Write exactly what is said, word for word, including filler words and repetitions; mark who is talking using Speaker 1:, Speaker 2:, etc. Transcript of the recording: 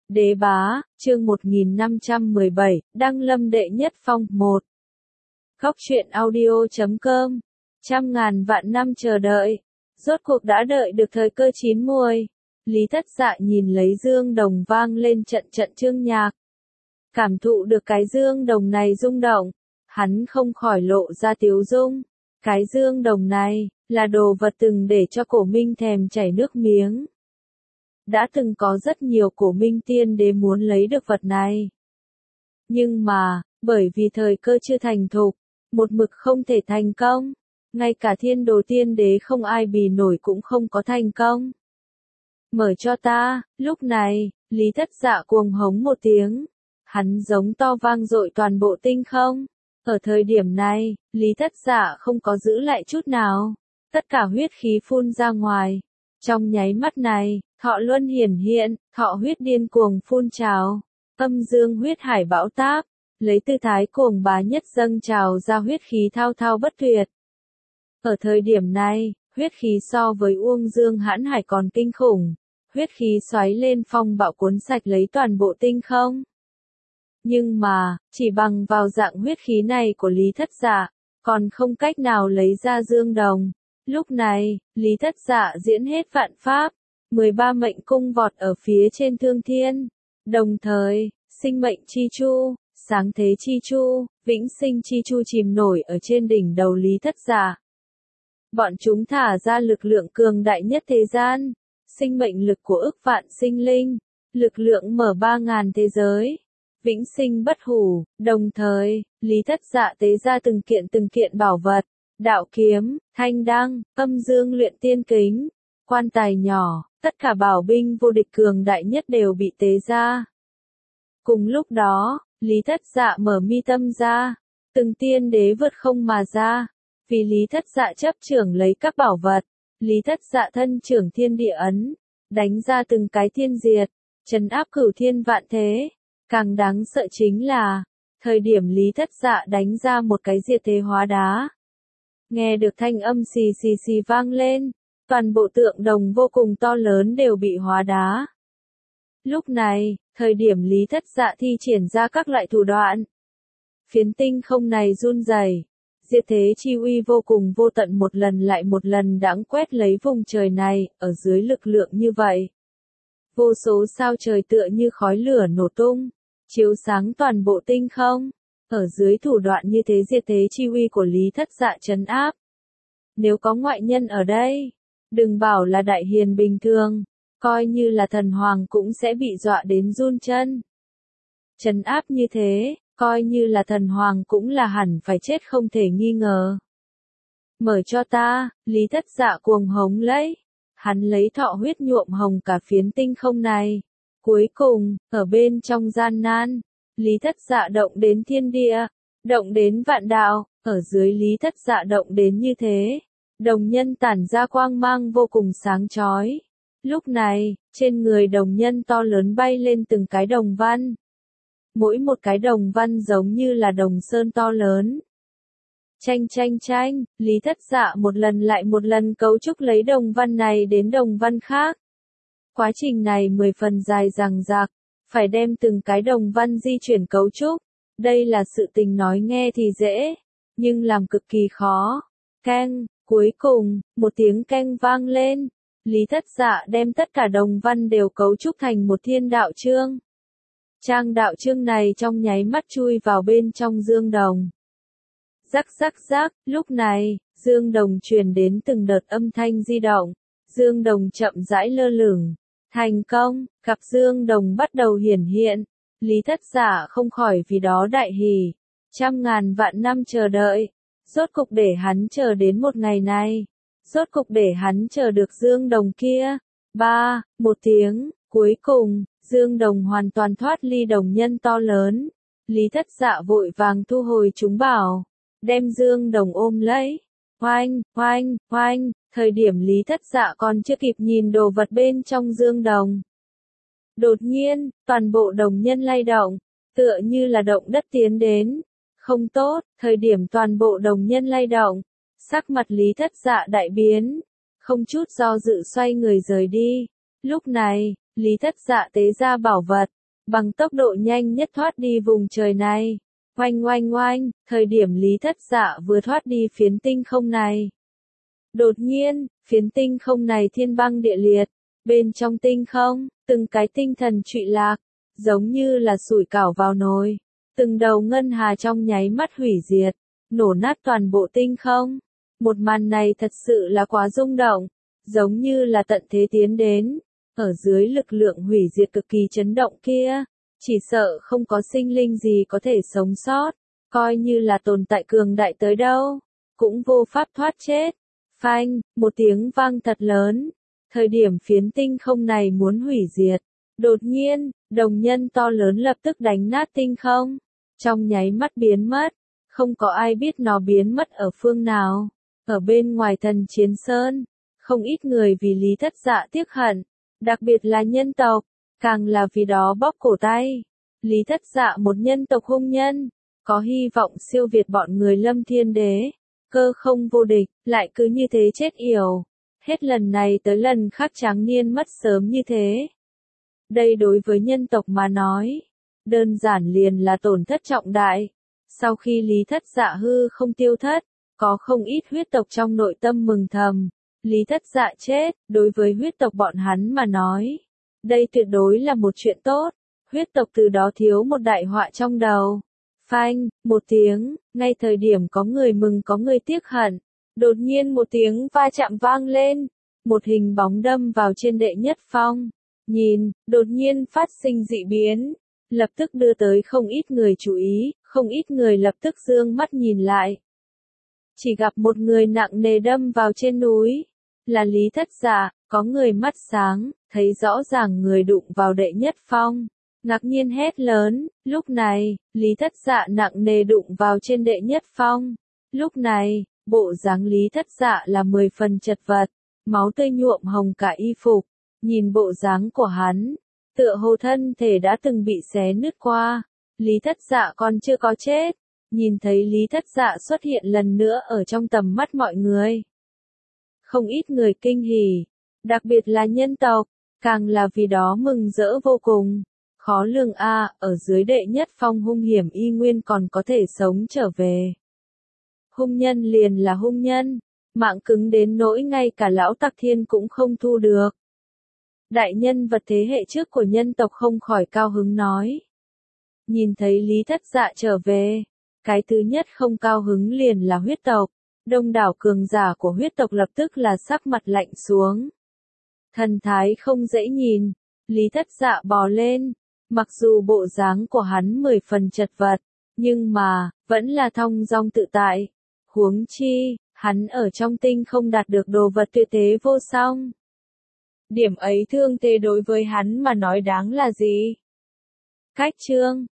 Speaker 1: Đế bá, chương một nghìn năm trăm mười bảy, Đăng Lâm đệ nhất phong, một. Góc truyện audio chấm com. Trăm ngàn vạn năm chờ đợi. Rốt cuộc đã đợi được thời cơ chín muồi. Lý Thất Dạ nhìn lấy dương đồng vang lên trận trận chương nhạc. Cảm thụ được cái dương đồng này rung động. Hắn không khỏi lộ ra tiếu dung. Cái dương đồng này, là đồ vật từng để cho cổ minh thèm chảy nước miếng. Đã từng có rất nhiều cổ minh tiên đế muốn lấy được vật này. Nhưng mà, bởi vì thời cơ chưa thành thục, một mực không thể thành công. Ngay cả thiên đồ tiên đế không ai bì nổi cũng không có thành công. Mở cho ta, lúc này, Lý Thất Dạ cuồng hống một tiếng. Hắn giống to vang dội toàn bộ tinh không. Ở thời điểm này, Lý Thất Dạ không có giữ lại chút nào. Tất cả huyết khí phun ra ngoài. Trong nháy mắt này, thọ luân hiển hiện, thọ huyết điên cuồng phun trào. Âm dương huyết hải bão táp, lấy tư thái cuồng bá nhất dâng trào ra huyết khí thao thao bất tuyệt. Ở thời điểm này, huyết khí so với uông dương hãn hải còn kinh khủng. Huyết khí xoáy lên phong bạo cuốn sạch lấy toàn bộ tinh không. Nhưng mà, chỉ bằng vào dạng huyết khí này của Lý Thất Dạ, còn không cách nào lấy ra dương đồng. Lúc này, Lý Thất Dạ diễn hết vạn pháp, mười ba mệnh cung vọt ở phía trên thương thiên. Đồng thời, sinh mệnh chi chu, sáng thế chi chu, vĩnh sinh chi chu chìm nổi ở trên đỉnh đầu Lý Thất Dạ. Bọn chúng thả ra lực lượng cường đại nhất thế gian, sinh mệnh lực của ức vạn sinh linh, lực lượng mở ba ngàn thế giới, vĩnh sinh bất hủ. Đồng thời, Lý Thất Dạ tế ra từng kiện từng kiện bảo vật. Đạo kiếm, thanh đăng, âm dương luyện tiên kính, quan tài nhỏ, tất cả bảo binh vô địch cường đại nhất đều bị tế ra. Cùng lúc đó, Lý Thất Dạ mở mi tâm ra, từng tiên đế vượt không mà ra. Vì Lý Thất Dạ chấp trưởng lấy các bảo vật, Lý Thất Dạ thân trưởng thiên địa ấn, đánh ra từng cái thiên diệt, trấn áp cửu thiên vạn thế. Càng đáng sợ chính là, thời điểm Lý Thất Dạ đánh ra một cái diệt thế hóa đá. Nghe được thanh âm xì xì xì vang lên, toàn bộ tượng đồng vô cùng to lớn đều bị hóa đá. Lúc này, thời điểm Lý Thất Dạ thi triển ra các loại thủ đoạn. Phiến tinh không này run rẩy, diệt thế chi uy vô cùng vô tận một lần lại một lần đãng quét lấy vùng trời này, ở dưới lực lượng như vậy. Vô số sao trời tựa như khói lửa nổ tung, chiếu sáng toàn bộ tinh không. Ở dưới thủ đoạn như thế diệt thế chi uy của Lý Thất Dạ trấn áp. Nếu có ngoại nhân ở đây, đừng bảo là đại hiền bình thường, coi như là thần hoàng cũng sẽ bị dọa đến run chân. Trấn áp như thế, coi như là thần hoàng cũng là hẳn phải chết không thể nghi ngờ. Mở cho ta, Lý Thất Dạ cuồng hống lấy. Hắn lấy thọ huyết nhuộm hồng cả phiến tinh không này. Cuối cùng, ở bên trong gian nan, Lý Thất Dạ động đến thiên địa, động đến vạn đạo, ở dưới Lý Thất Dạ động đến như thế. Đồng nhân tản ra quang mang vô cùng sáng chói. Lúc này, trên người đồng nhân to lớn bay lên từng cái đồng văn. Mỗi một cái đồng văn giống như là đồng sơn to lớn. Chanh chanh chanh, Lý Thất Dạ một lần lại một lần cấu trúc lấy đồng văn này đến đồng văn khác. Quá trình này mười phần dài dằng dặc. Phải đem từng cái đồng văn di chuyển cấu trúc. Đây là sự tình nói nghe thì dễ, nhưng làm cực kỳ khó. Keng, cuối cùng, một tiếng keng vang lên. Lý Thất Dạ đem tất cả đồng văn đều cấu trúc thành một thiên đạo chương. Trang đạo chương này trong nháy mắt chui vào bên trong dương đồng. Rắc rắc rắc, lúc này, dương đồng truyền đến từng đợt âm thanh di động. Dương đồng chậm rãi lơ lửng. Thành công, cặp dương đồng bắt đầu hiển hiện. Lý Thất Dạ không khỏi vì đó đại hỉ. Trăm ngàn vạn năm chờ đợi. Rốt cục để hắn chờ đến một ngày này. Rốt cục để hắn chờ được dương đồng kia. Ba, một tiếng, cuối cùng, dương đồng hoàn toàn thoát ly đồng nhân to lớn. Lý Thất Dạ vội vàng thu hồi chúng bảo. Đem dương đồng ôm lấy. Oanh, oanh, oanh. Thời điểm Lý Thất Dạ còn chưa kịp nhìn đồ vật bên trong dương đồng. Đột nhiên, toàn bộ đồng nhân lay động, tựa như là động đất tiến đến. Không tốt, thời điểm toàn bộ đồng nhân lay động, sắc mặt Lý Thất Dạ đại biến, không chút do dự xoay người rời đi. Lúc này, Lý Thất Dạ tế ra bảo vật, bằng tốc độ nhanh nhất thoát đi vùng trời này. Oanh oanh oanh, thời điểm Lý Thất Dạ vừa thoát đi phiến tinh không này. Đột nhiên, phiến tinh không này thiên băng địa liệt, bên trong tinh không, từng cái tinh thần trụy lạc, giống như là sủi cảo vào nồi, từng đầu ngân hà trong nháy mắt hủy diệt, nổ nát toàn bộ tinh không. Một màn này thật sự là quá rung động, giống như là tận thế tiến đến, ở dưới lực lượng hủy diệt cực kỳ chấn động kia, chỉ sợ không có sinh linh gì có thể sống sót, coi như là tồn tại cường đại tới đâu, cũng vô pháp thoát chết. Phanh, một tiếng vang thật lớn, thời điểm phiến tinh không này muốn hủy diệt, đột nhiên, đồng nhân to lớn lập tức đánh nát tinh không, trong nháy mắt biến mất, không có ai biết nó biến mất ở phương nào. Ở bên ngoài Thần Chiến Sơn, không ít người vì Lý Thất Dạ tiếc hận, đặc biệt là nhân tộc, càng là vì đó bóp cổ tay. Lý Thất Dạ một nhân tộc hung nhân, có hy vọng siêu việt bọn người Lâm Thiên Đế, cơ không vô địch, lại cứ như thế chết yểu. Hết lần này tới lần khác tráng niên mất sớm như thế. Đây đối với nhân tộc mà nói, đơn giản liền là tổn thất trọng đại. Sau khi Lý Thất Dạ hư không tiêu thất, có không ít huyết tộc trong nội tâm mừng thầm. Lý Thất Dạ chết, đối với huyết tộc bọn hắn mà nói, đây tuyệt đối là một chuyện tốt. Huyết tộc từ đó thiếu một đại họa trong đầu. Phanh, một tiếng, ngay thời điểm có người mừng có người tiếc hận, đột nhiên một tiếng va chạm vang lên, một hình bóng đâm vào trên đệ nhất phong. Nhìn, đột nhiên phát sinh dị biến, lập tức đưa tới không ít người chú ý, không ít người lập tức dương mắt nhìn lại. Chỉ gặp một người nặng nề đâm vào trên núi, là Lý Thất Dạ, có người mắt sáng, thấy rõ ràng người đụng vào đệ nhất phong, ngạc nhiên hét lớn. Lúc này, Lý Thất Dạ nặng nề đụng vào trên đệ nhất phong. Lúc này, bộ dáng Lý Thất Dạ là mười phần chật vật, máu tươi nhuộm hồng cả y phục, nhìn bộ dáng của hắn, tựa hồ thân thể đã từng bị xé nứt qua. Lý Thất Dạ còn chưa có chết. Nhìn thấy Lý Thất Dạ xuất hiện lần nữa ở trong tầm mắt mọi người. Không ít người kinh hỉ, đặc biệt là nhân tộc, càng là vì đó mừng rỡ vô cùng. Khó lường a, ở dưới đệ nhất phong hung hiểm y nguyên còn có thể sống trở về. Hung nhân liền là hung nhân, mạng cứng đến nỗi ngay cả lão Tặc Thiên cũng không thu được. Đại nhân vật thế hệ trước của nhân tộc không khỏi cao hứng nói. Nhìn thấy Lý Thất Dạ trở về, cái thứ nhất không cao hứng liền là huyết tộc. Đông đảo cường giả của huyết tộc lập tức là sắc mặt lạnh xuống. Thần thái không dễ nhìn, Lý Thất Dạ bò lên, mặc dù bộ dáng của hắn mười phần chật vật, nhưng mà, vẫn là thong dong tự tại. Huống chi, hắn ở trong tinh không đạt được đồ vật tuyệt thế vô song. Điểm ấy thương thế đối với hắn mà nói đáng là gì? Cách chương